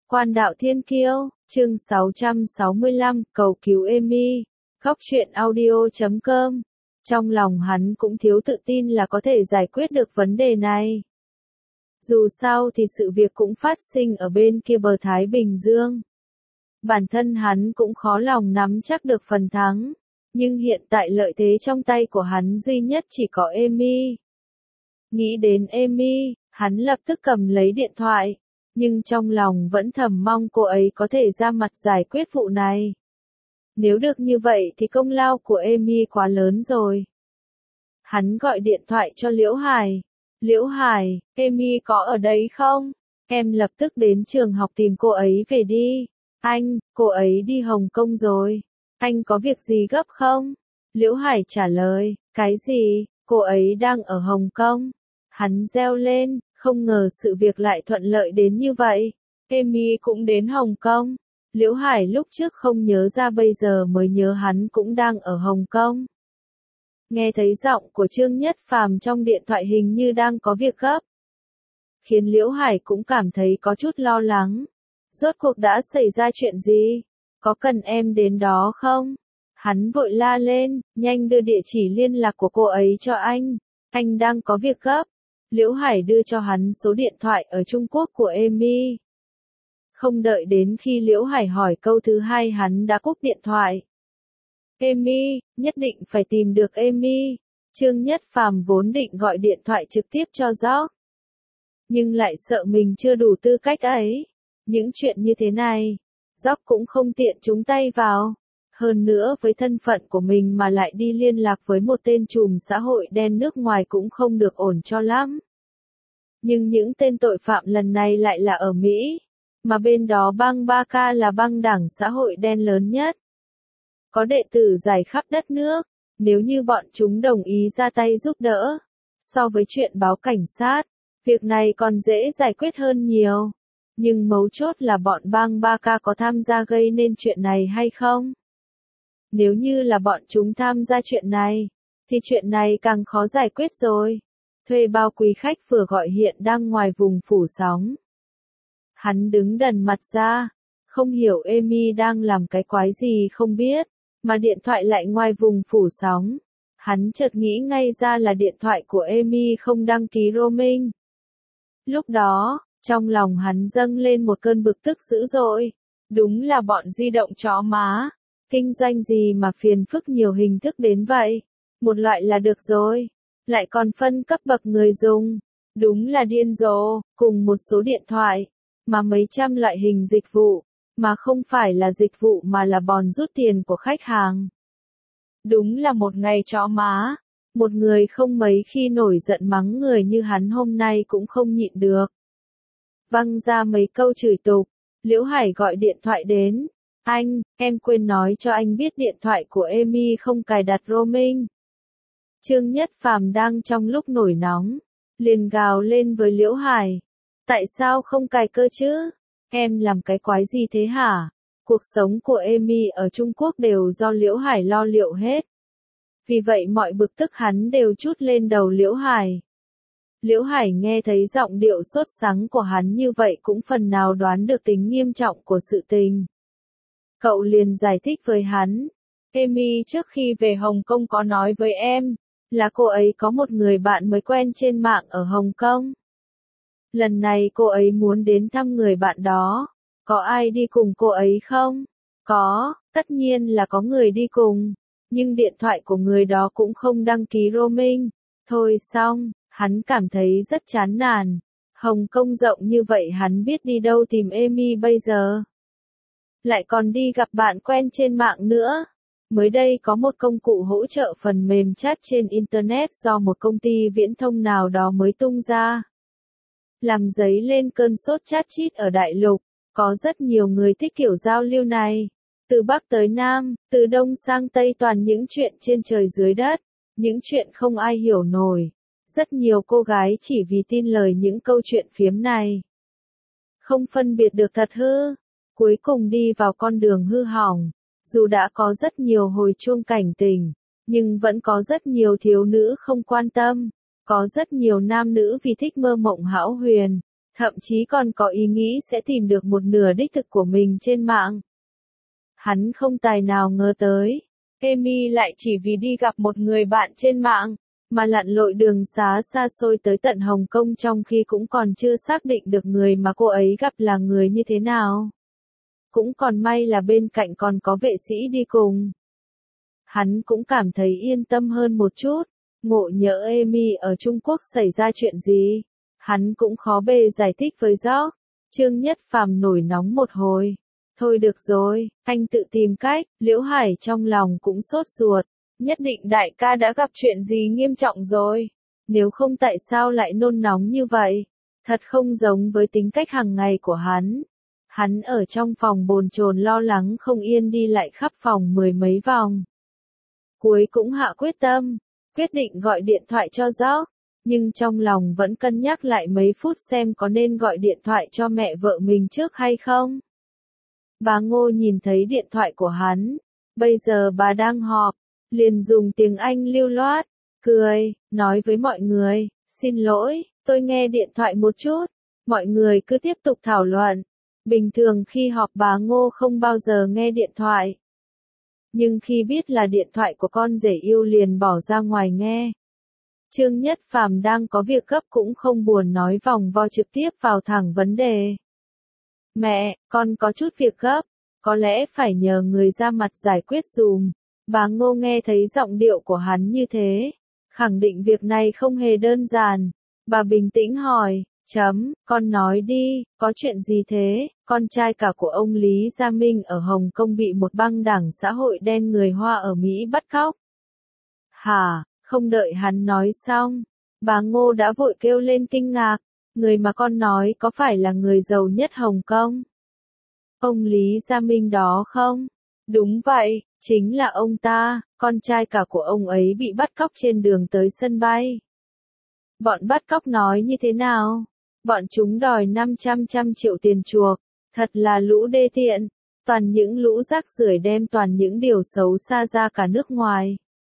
Quan đạo thiên kiêu, chương 665, cầu cứu Amy. Góc truyện audio.com. Trong lòng hắn cũng thiếu tự tin là có thể giải quyết được vấn đề này. Dù sao thì sự việc cũng phát sinh ở bên kia bờ Thái Bình Dương. Bản thân hắn cũng khó lòng nắm chắc được phần thắng. Nhưng hiện tại lợi thế trong tay của hắn duy nhất chỉ có Amy. Nghĩ đến Amy, hắn lập tức cầm lấy điện thoại. Nhưng trong lòng vẫn thầm mong cô ấy có thể ra mặt giải quyết vụ này. Nếu được như vậy thì công lao của Amy quá lớn rồi. Hắn gọi điện thoại cho Liễu Hải. Liễu Hải, Amy có ở đấy không? Em lập tức đến trường học tìm cô ấy về đi. Anh, cô ấy đi Hồng Kông rồi. Anh có việc gì gấp không? Liễu Hải trả lời, cái gì, cô ấy đang ở Hồng Kông. Hắn reo lên, không ngờ sự việc lại thuận lợi đến như vậy. Amy cũng đến Hồng Kông. Liễu Hải lúc trước không nhớ ra bây giờ mới nhớ hắn cũng đang ở Hồng Kông. Nghe thấy giọng của Trương Nhất Phàm trong điện thoại hình như đang có việc gấp. Khiến Liễu Hải cũng cảm thấy có chút lo lắng. Rốt cuộc đã xảy ra chuyện gì? Có cần em đến đó không? Hắn vội la lên, nhanh đưa địa chỉ liên lạc của cô ấy cho anh đang có việc gấp. Liễu Hải đưa cho hắn số điện thoại ở Trung Quốc của Amy. Không đợi đến khi Liễu Hải hỏi câu thứ hai hắn đã cúp điện thoại. Amy, nhất định phải tìm được Amy. Trương Nhất Phàm vốn định gọi điện thoại trực tiếp cho George. Nhưng lại sợ mình chưa đủ tư cách ấy. Những chuyện như thế này, George cũng không tiện nhúng tay vào. Hơn nữa với thân phận của mình mà lại đi liên lạc với một tên trùm xã hội đen nước ngoài cũng không được ổn cho lắm. Nhưng những tên tội phạm lần này lại là ở Mỹ, mà bên đó bang Barca là bang đảng xã hội đen lớn nhất. Có đệ tử rải khắp đất nước, nếu như bọn chúng đồng ý ra tay giúp đỡ, so với chuyện báo cảnh sát, việc này còn dễ giải quyết hơn nhiều. Nhưng mấu chốt là bọn bang Barca có tham gia gây nên chuyện này hay không? Nếu như là bọn chúng tham gia chuyện này, thì chuyện này càng khó giải quyết rồi. Thuê bao quý khách vừa gọi hiện đang ngoài vùng phủ sóng. Hắn đứng đần mặt ra, không hiểu Amy đang làm cái quái gì không biết, mà điện thoại lại ngoài vùng phủ sóng. Hắn chợt nghĩ ngay ra là điện thoại của Amy không đăng ký roaming. Lúc đó, trong lòng hắn dâng lên một cơn bực tức dữ dội. Đúng là bọn di động chó má. Kinh doanh gì mà phiền phức nhiều hình thức đến vậy? Một loại là được rồi. Lại còn phân cấp bậc người dùng. Đúng là điên rồ, cùng một số điện thoại. Mà mấy trăm loại hình dịch vụ. Mà không phải là dịch vụ mà là bòn rút tiền của khách hàng. Đúng là một ngày chó má. Một người không mấy khi nổi giận mắng người như hắn hôm nay cũng không nhịn được. Văng ra mấy câu chửi tục. Liễu Hải gọi điện thoại đến. Anh, em quên nói cho anh biết điện thoại của Amy không cài đặt roaming. Trương Nhất Phàm đang trong lúc nổi nóng, liền gào lên với Liễu Hải. Tại sao không cài cơ chứ? Em làm cái quái gì thế hả? Cuộc sống của Amy ở Trung Quốc đều do Liễu Hải lo liệu hết. Vì vậy mọi bực tức hắn đều trút lên đầu Liễu Hải. Liễu Hải nghe thấy giọng điệu sốt sắng của hắn như vậy cũng phần nào đoán được tính nghiêm trọng của sự tình. Cậu liền giải thích với hắn. Amy trước khi về Hồng Kông có nói với em, là cô ấy có một người bạn mới quen trên mạng ở Hồng Kông. Lần này cô ấy muốn đến thăm người bạn đó. Có ai đi cùng cô ấy không? Có, tất nhiên là có người đi cùng. Nhưng điện thoại của người đó cũng không đăng ký roaming. Thôi xong, hắn cảm thấy rất chán nản. Hồng Kông rộng như vậy hắn biết đi đâu tìm Amy bây giờ. Lại còn đi gặp bạn quen trên mạng nữa. Mới đây có một công cụ hỗ trợ phần mềm chat trên Internet do một công ty viễn thông nào đó mới tung ra. Làm dấy lên cơn sốt chat chít ở đại lục. Có rất nhiều người thích kiểu giao lưu này. Từ Bắc tới Nam, từ Đông sang Tây toàn những chuyện trên trời dưới đất. Những chuyện không ai hiểu nổi. Rất nhiều cô gái chỉ vì tin lời những câu chuyện phiếm này. Không phân biệt được thật hư. Cuối cùng đi vào con đường hư hỏng. Dù đã có rất nhiều hồi chuông cảnh tỉnh, nhưng vẫn có rất nhiều thiếu nữ không quan tâm. Có rất nhiều nam nữ vì thích mơ mộng hão huyền, thậm chí còn có ý nghĩ sẽ tìm được một nửa đích thực của mình trên mạng. Hắn không tài nào ngờ tới, Amy lại chỉ vì đi gặp một người bạn trên mạng, mà lặn lội đường xá xa xôi tới tận Hồng Kông trong khi cũng còn chưa xác định được người mà cô ấy gặp là người như thế nào. Cũng còn may là bên cạnh còn có vệ sĩ đi cùng. Hắn cũng cảm thấy yên tâm hơn một chút, ngộ nhỡ Amy ở Trung Quốc xảy ra chuyện gì. Hắn cũng khó bề giải thích với George. Trương Nhất Phàm nổi nóng một hồi. Thôi được rồi, anh tự tìm cách. Liễu Hải trong lòng cũng sốt ruột. Nhất định đại ca đã gặp chuyện gì nghiêm trọng rồi. Nếu không tại sao lại nôn nóng như vậy? Thật không giống với tính cách hàng ngày của hắn. Hắn ở trong phòng bồn chồn lo lắng không yên đi lại khắp phòng mười mấy vòng. Cuối cũng hạ quyết tâm, quyết định gọi điện thoại cho George. Nhưng trong lòng vẫn cân nhắc lại mấy phút xem có nên gọi điện thoại cho mẹ vợ mình trước hay không. Bà Ngô nhìn thấy điện thoại của hắn, bây giờ bà đang họp, liền dùng tiếng Anh lưu loát, cười, nói với mọi người, xin lỗi, tôi nghe điện thoại một chút, mọi người cứ tiếp tục thảo luận. Bình thường khi họp bà Ngô không bao giờ nghe điện thoại. Nhưng khi biết là điện thoại của con rể yêu liền bỏ ra ngoài nghe. Trương Nhất Phàm đang có việc gấp cũng không buồn nói vòng vo trực tiếp vào thẳng vấn đề. Mẹ, con có chút việc gấp, có lẽ phải nhờ người ra mặt giải quyết dùm. Bà Ngô nghe thấy giọng điệu của hắn như thế, khẳng định việc này không hề đơn giản. Bà bình tĩnh hỏi, con nói đi, có chuyện gì thế? Con trai cả của ông Lý Gia Minh ở Hồng Kông bị một băng đảng xã hội đen người Hoa ở Mỹ bắt cóc. Hả? Không đợi hắn nói xong, bà Ngô đã vội kêu lên kinh ngạc, người mà con nói có phải là người giàu nhất Hồng Kông? Ông Lý Gia Minh đó không? Đúng vậy, chính là ông ta, con trai cả của ông ấy bị bắt cóc trên đường tới sân bay. Bọn bắt cóc nói như thế nào? Bọn chúng đòi 500 triệu tiền chuộc, thật là lũ đê tiện, toàn những lũ rác rưởi đem toàn những điều xấu xa ra cả nước ngoài.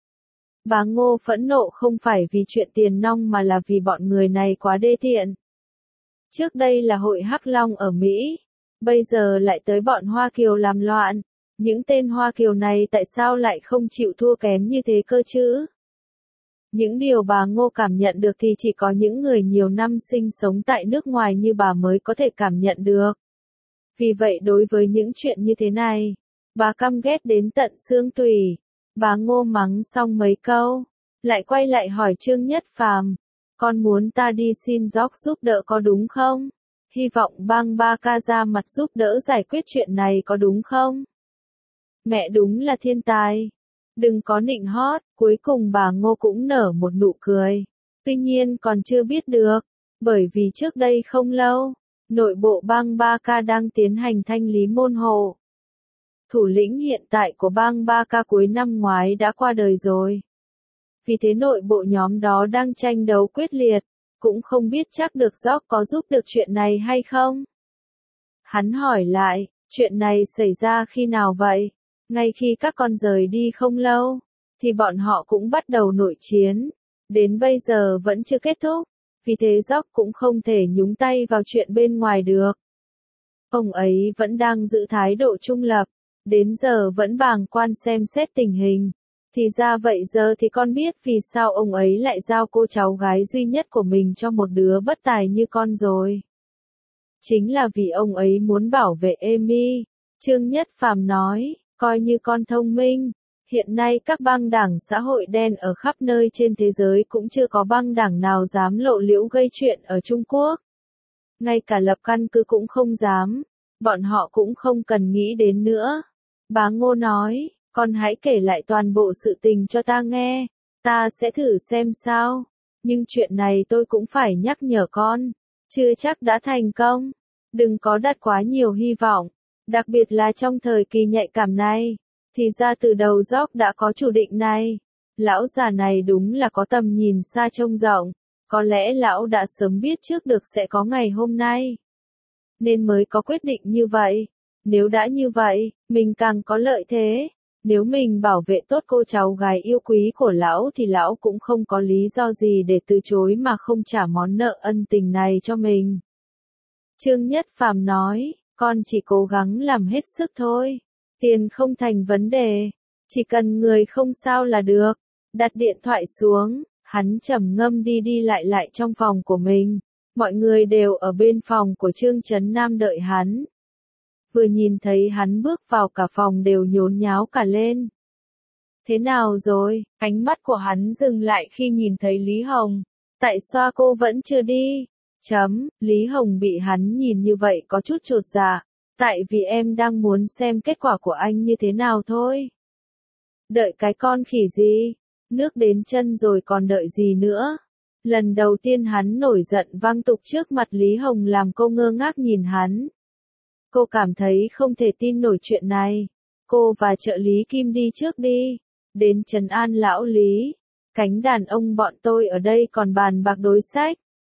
Bà Ngô phẫn nộ không phải vì chuyện tiền nong mà là vì bọn người này quá đê tiện. Trước đây là hội Hắc Long ở Mỹ, bây giờ lại tới bọn Hoa Kiều làm loạn. Những tên Hoa Kiều này tại sao lại không chịu thua kém như thế cơ chứ? Những điều bà Ngô cảm nhận được thì chỉ có những người nhiều năm sinh sống tại nước ngoài như bà mới có thể cảm nhận được. Vì vậy đối với những chuyện như thế này, bà căm ghét đến tận xương tủy. Bà Ngô mắng xong mấy câu, lại quay lại hỏi Trương Nhất Phàm, con muốn ta đi xin George giúp đỡ có đúng không? Hy vọng bang ba ca ra mặt giúp đỡ giải quyết chuyện này có đúng không? Mẹ đúng là thiên tài. Đừng có nịnh hót, cuối cùng bà Ngô cũng nở một nụ cười. Tuy nhiên còn chưa biết được, bởi vì trước đây không lâu, nội bộ bang ba ca đang tiến hành thanh lý môn hộ. Thủ lĩnh hiện tại của bang ba ca cuối năm ngoái đã qua đời rồi. Vì thế nội bộ nhóm đó đang tranh đấu quyết liệt, cũng không biết chắc được George có giúp được chuyện này hay không. Hắn hỏi lại, chuyện này xảy ra khi nào vậy? Ngay khi các con rời đi không lâu, thì bọn họ cũng bắt đầu nội chiến, đến bây giờ vẫn chưa kết thúc, vì thế George cũng không thể nhúng tay vào chuyện bên ngoài được. Ông ấy vẫn đang giữ thái độ trung lập, đến giờ vẫn bàng quan xem xét tình hình. Thì ra vậy giờ thì con biết vì sao ông ấy lại giao cô cháu gái duy nhất của mình cho một đứa bất tài như con rồi. Chính là vì ông ấy muốn bảo vệ Amy. Trương Nhất Phàm nói, coi như con thông minh. Hiện nay các băng đảng xã hội đen ở khắp nơi trên thế giới cũng chưa có băng đảng nào dám lộ liễu gây chuyện ở Trung Quốc. Ngay cả lập căn cứ cũng không dám. Bọn họ cũng không cần nghĩ đến nữa. Bà Ngô nói, con hãy kể lại toàn bộ sự tình cho ta nghe. Ta sẽ thử xem sao. Nhưng chuyện này tôi cũng phải nhắc nhở con. Chưa chắc đã thành công. Đừng có đặt quá nhiều hy vọng. Đặc biệt là trong thời kỳ nhạy cảm này. Thì ra từ đầu George đã có chủ định này. Lão già này đúng là có tầm nhìn xa trông rộng. Có lẽ lão đã sớm biết trước được sẽ có ngày hôm nay. Nên mới có quyết định như vậy. Nếu đã như vậy, mình càng có lợi thế. Nếu mình bảo vệ tốt cô cháu gái yêu quý của lão thì lão cũng không có lý do gì để từ chối mà không trả món nợ ân tình này cho mình. Trương Nhất Phàm nói, con chỉ cố gắng làm hết sức thôi. Tiền không thành vấn đề. Chỉ cần người không sao là được. Đặt điện thoại xuống, hắn trầm ngâm đi đi lại trong phòng của mình. Mọi người đều ở bên phòng của Trương Chấn Nam đợi hắn. Vừa nhìn thấy hắn bước vào cả phòng đều nhốn nháo cả lên. Thế nào rồi? Ánh mắt của hắn dừng lại khi nhìn thấy Lý Hồng. Tại sao cô vẫn chưa đi? Lý Hồng bị hắn nhìn như vậy có chút chột dạ. Tại vì em đang muốn xem kết quả của anh như thế nào thôi. Đợi cái con khỉ gì? Nước đến chân rồi còn đợi gì nữa? Lần đầu tiên hắn nổi giận vang tục trước mặt Lý Hồng làm cô ngơ ngác nhìn hắn. Cô cảm thấy không thể tin nổi chuyện này. Cô và trợ lý Kim đi trước đi. Đến trấn an lão Lý. Cánh đàn ông bọn tôi ở đây còn bàn bạc đối sách.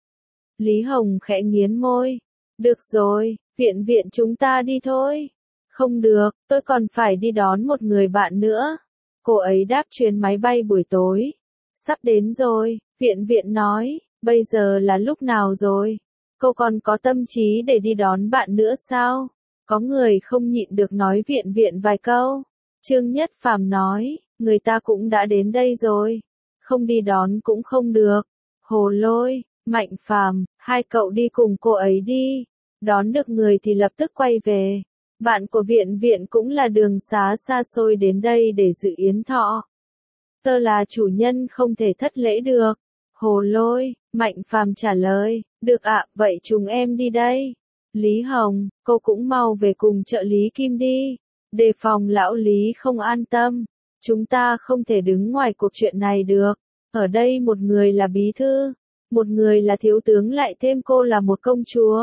Lý Hồng khẽ nghiến môi. Được rồi, viện chúng ta đi thôi. Không được, tôi còn phải đi đón một người bạn nữa. Cô ấy đáp chuyến máy bay buổi tối. Sắp đến rồi, viện nói, bây giờ là lúc nào rồi? Cô còn có tâm trí để đi đón bạn nữa sao? Có người không nhịn được nói viện vài câu. Trương Nhất Phàm nói, người ta cũng đã đến đây rồi. Không đi đón cũng không được. Hồ Lôi, Mạnh Phàm, hai cậu đi cùng cô ấy đi. Đón được người thì lập tức quay về. Bạn của viện cũng là đường xá xa xôi đến đây để dự yến thọ. Tớ là chủ nhân không thể thất lễ được. Hồ Lôi, Mạnh Phàm trả lời, được ạ, vậy chúng em đi đây. Lý Hồng, cô cũng mau về cùng trợ lý Kim đi. Đề phòng lão Lý không an tâm. Chúng ta không thể đứng ngoài cuộc chuyện này được. Ở đây một người là bí thư, một người là thiếu tướng lại thêm cô là một công chúa.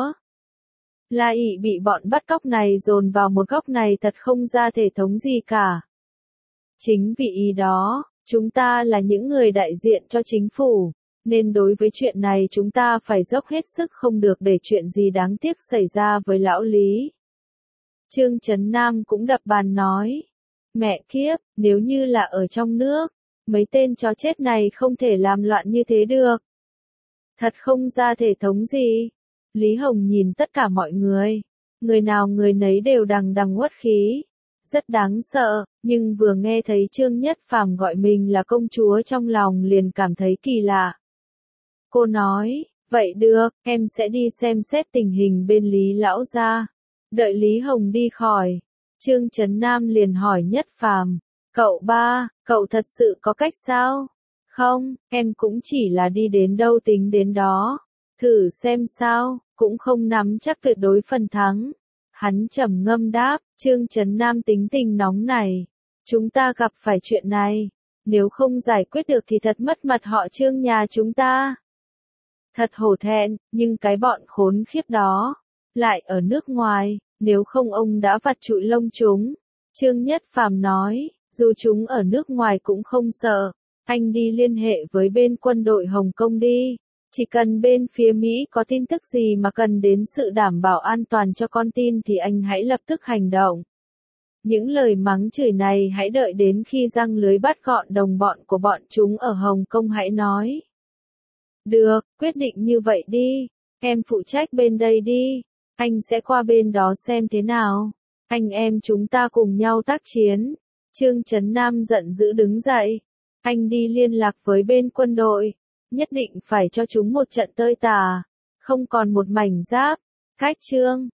La Ị bị bọn bắt cóc này dồn vào một góc này thật không ra thể thống gì cả. Chính vì ý đó, chúng ta là những người đại diện cho chính phủ, nên đối với chuyện này chúng ta phải dốc hết sức không được để chuyện gì đáng tiếc xảy ra với lão Lý. Trương Chấn Nam cũng đập bàn nói, mẹ kiếp, nếu như là ở trong nước, mấy tên chó chết này không thể làm loạn như thế được. Thật không ra thể thống gì. Lý Hồng nhìn tất cả mọi người nào người nấy đều đằng uất khí. Rất đáng sợ, nhưng vừa nghe thấy Trương Nhất Phàm gọi mình là công chúa trong lòng liền cảm thấy kỳ lạ. Cô nói, vậy được, em sẽ đi xem xét tình hình bên Lý lão gia. Đợi Lý Hồng đi khỏi, Trương Chấn Nam liền hỏi Nhất Phàm, cậu ba, cậu thật sự có cách sao? Không, em cũng chỉ là đi đến đâu tính đến đó. Thử xem sao, cũng không nắm chắc tuyệt đối phần thắng. Hắn trầm ngâm đáp, Trương Chấn Nam tính tình nóng này. Chúng ta gặp phải chuyện này. Nếu không giải quyết được thì thật mất mặt họ Trương nhà chúng ta. Thật hổ thẹn, nhưng cái bọn khốn khiếp đó. Lại ở nước ngoài, nếu không ông đã vặt trụi lông chúng. Trương Nhất Phàm nói, dù chúng ở nước ngoài cũng không sợ. Anh đi liên hệ với bên quân đội Hồng Kông đi. Chỉ cần bên phía Mỹ có tin tức gì mà cần đến sự đảm bảo an toàn cho con tin thì anh hãy lập tức hành động. Những lời mắng chửi này hãy đợi đến khi răng lưới bắt gọn đồng bọn của bọn chúng ở Hồng Kông hãy nói. Được, quyết định như vậy đi. Em phụ trách bên đây đi. Anh sẽ qua bên đó xem thế nào. Anh em chúng ta cùng nhau tác chiến. Trương Chấn Nam giận dữ đứng dậy. Anh đi liên lạc với bên quân đội. Nhất định phải cho chúng một trận tơi tả. Không còn một mảnh giáp. Cách chương